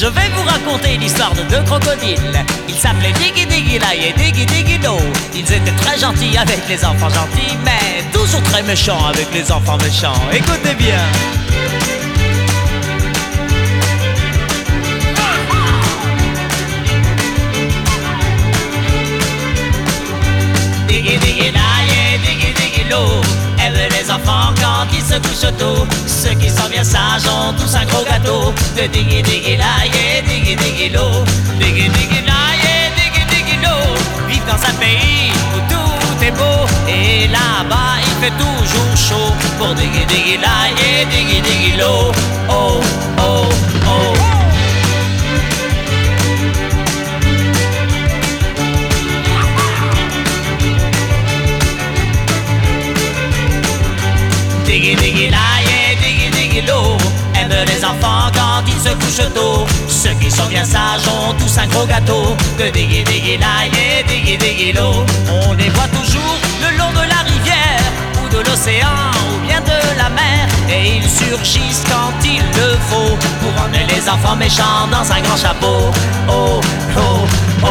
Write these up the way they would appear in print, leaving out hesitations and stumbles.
Je vais vous raconter l'histoire de deux crocodiles. Ils s'appelaient Diggy Diggy Lie et Diggy Diggy Lo. Ils étaient très gentils avec les enfants gentils, mais toujours très méchants avec les enfants méchants. Écoutez bien. Diggy Diggy Lie et Diggy Diggy Lo aiment les enfants quand ils se couchent tôt. Ceux qui sont bien sages ont tous un gros gâteau de Diggy Diggy Lie et Diggy Diggy Lo. Diggy Diggy Lie et Diggy Diggy Lo vivent dans un pays où tout est beau. Et là-bas il fait toujours chaud pour Diggy Diggy Lie et Diggy Diggy Lo. Oh, oh, oh. Diggy Diggy Lie et Diggy Diggy Lo aiment les enfants quand ils se couchent tôt. Ceux qui sont bien sages ont tous un gros gâteau de Diggy Diggy Lie et Diggy Diggy Lo. On les voit toujours le long de la rivière ou de l'océan ou bien de la mer. Et ils surgissent quand il le faut pour emmener les enfants méchants dans un grand chapeau. Oh, oh, oh.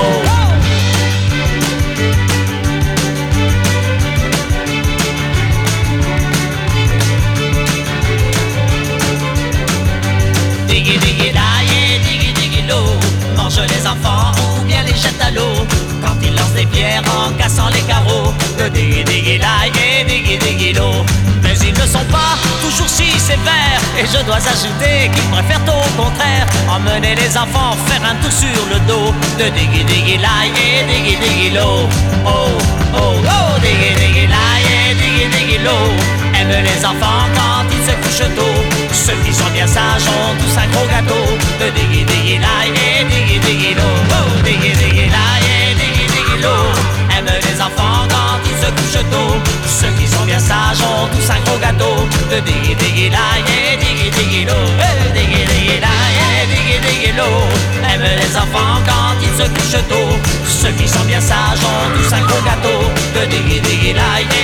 Diggy Diggy Lie et Diggy Diggy Lo mangent les enfants ou bien les jettent à l'eau quand ils lancent des pierres en cassant les carreaux de Diggy Diggy Lie et Diggy Diggy Lo. Mais ils ne sont pas toujours si sévères et je dois ajouter qu'ils préfèrent au contraire emmener les enfants faire un tour sur le dos de Diggy Diggy Lie et Diggy Diggy Lo. Oh, oh, oh. Diggy Diggy Lie et Diggy Diggy Lo aiment les enfants quand ils se couchent tôt. Ceux qui sont bien sages ont tous un gros gâteau de Diggy Diggy Lie et Diggy Diggy Lo. Oh, Diggy Diggy Lie et Diggy Diggy Lo aiment les enfants quand ils se couchent tôt. Ceux qui sont bien sages ont tous un gros gâteau de Diggy Diggy Lie et Diggy Diggy Lo. Oh, Diggy Diggy Lie et Diggy Diggy Lo aiment les enfants quand ils se couchent tôt. Ceux qui sont bien sages ont tous un gros gâteau de Diggy Diggy Lie